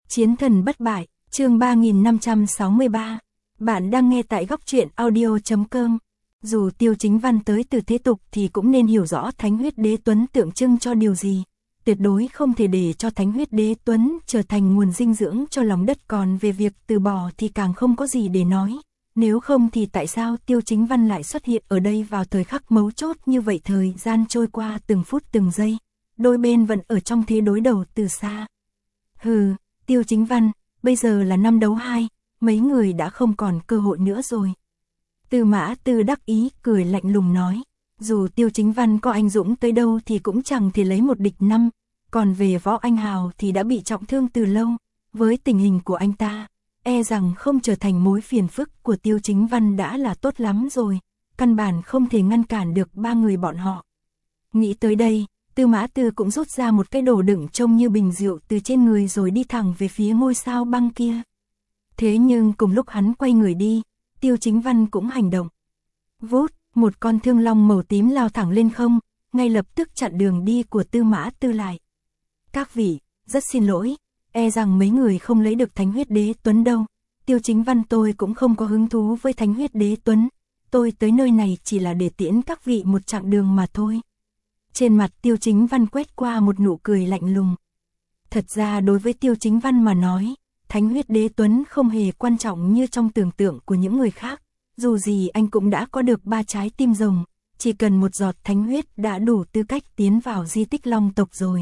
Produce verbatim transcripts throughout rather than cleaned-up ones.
Chiến thần bất bại, chương ba nghìn năm trăm sáu mươi ba. Bạn đang nghe tại góc truyện audio chấm com. Dù Tiêu Chính Văn tới từ thế tục thì cũng nên hiểu rõ Thánh Huyết Đế Tuấn tượng trưng cho điều gì. Tuyệt đối không thể để cho Thánh Huyết Đế Tuấn trở thành nguồn dinh dưỡng cho lòng đất, còn về việc từ bỏ thì càng không có gì để nói. Nếu không thì tại sao Tiêu Chính Văn lại xuất hiện ở đây vào thời khắc mấu chốt như vậy? Thời gian trôi qua từng phút từng giây, đôi bên vẫn ở trong thế đối đầu từ xa. Hừ, Tiêu Chính Văn, bây giờ là năm đấu hai, mấy người đã không còn cơ hội nữa rồi. Tư Mã Tư đắc ý cười lạnh lùng nói, dù Tiêu Chính Văn có anh dũng tới đâu thì cũng chẳng thể lấy một địch năm, còn về Võ Anh Hào thì đã bị trọng thương từ lâu, với tình hình của anh ta, e rằng không trở thành mối phiền phức của Tiêu Chính Văn đã là tốt lắm rồi, căn bản không thể ngăn cản được ba người bọn họ. Nghĩ tới đây, Tư Mã Tư cũng rút ra một cái đồ đựng trông như bình rượu từ trên người rồi đi thẳng về phía ngôi sao băng kia. Thế nhưng cùng lúc hắn quay người đi, Tiêu Chính Văn cũng hành động. Vút, một con thương long màu tím lao thẳng lên không, ngay lập tức chặn đường đi của Tư Mã Tư lại. Các vị, rất xin lỗi, e rằng mấy người không lấy được Thánh Huyết Đế Tuấn đâu. Tiêu Chính Văn tôi cũng không có hứng thú với Thánh Huyết Đế Tuấn, tôi tới nơi này chỉ là để tiễn các vị một chặng đường mà thôi. Trên mặt Tiêu Chính Văn quét qua một nụ cười lạnh lùng. Thật ra đối với Tiêu Chính Văn mà nói, Thánh Huyết Đế Tuấn không hề quan trọng như trong tưởng tượng của những người khác. Dù gì anh cũng đã có được ba trái tim rồng, chỉ cần một giọt thánh huyết đã đủ tư cách tiến vào di tích Long tộc rồi.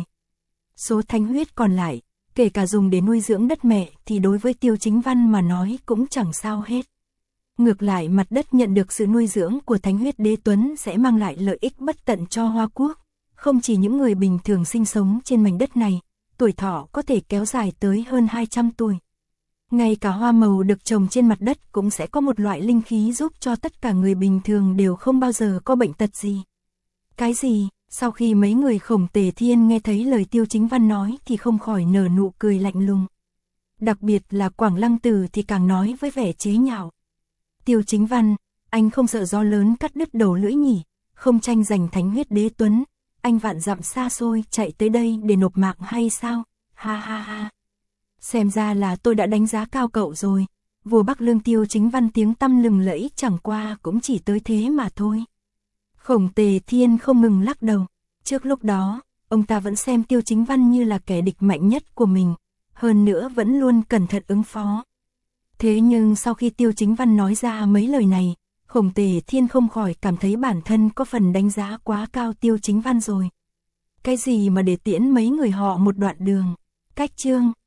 Số thánh huyết còn lại, kể cả dùng để nuôi dưỡng đất mẹ thì đối với Tiêu Chính Văn mà nói cũng chẳng sao hết. Ngược lại, mặt đất nhận được sự nuôi dưỡng của Thánh Huyết Đế Tuấn sẽ mang lại lợi ích bất tận cho Hoa Quốc. Không chỉ những người bình thường sinh sống trên mảnh đất này, tuổi thọ có thể kéo dài tới hơn hai trăm tuổi. Ngay cả hoa màu được trồng trên mặt đất cũng sẽ có một loại linh khí giúp cho tất cả người bình thường đều không bao giờ có bệnh tật gì. Cái gì? Sau khi mấy người Khổng Tề Thiên nghe thấy lời Tiêu Chính Văn nói thì không khỏi nở nụ cười lạnh lùng. Đặc biệt là Quảng Lăng Tử thì càng nói với vẻ chế nhạo. Tiêu Chính Văn, anh không sợ gió lớn cắt đứt đầu lưỡi nhỉ? Không tranh giành Thánh Huyết Đế Tuấn, anh vạn dặm xa xôi chạy tới đây để nộp mạng hay sao? Ha ha ha. Xem ra là tôi đã đánh giá cao cậu rồi. Vua Bắc Lương Tiêu Chính Văn tiếng tăm lừng lẫy chẳng qua cũng chỉ tới thế mà thôi. Khổng Tề Thiên không ngừng lắc đầu. Trước lúc đó, ông ta vẫn xem Tiêu Chính Văn như là kẻ địch mạnh nhất của mình, hơn nữa vẫn luôn cẩn thận ứng phó. Thế nhưng sau khi Tiêu Chính Văn nói ra mấy lời này, Khổng Tề Thiên không khỏi cảm thấy bản thân có phần đánh giá quá cao Tiêu Chính Văn rồi. Cái gì mà để tiễn mấy người họ một đoạn đường? Cách chương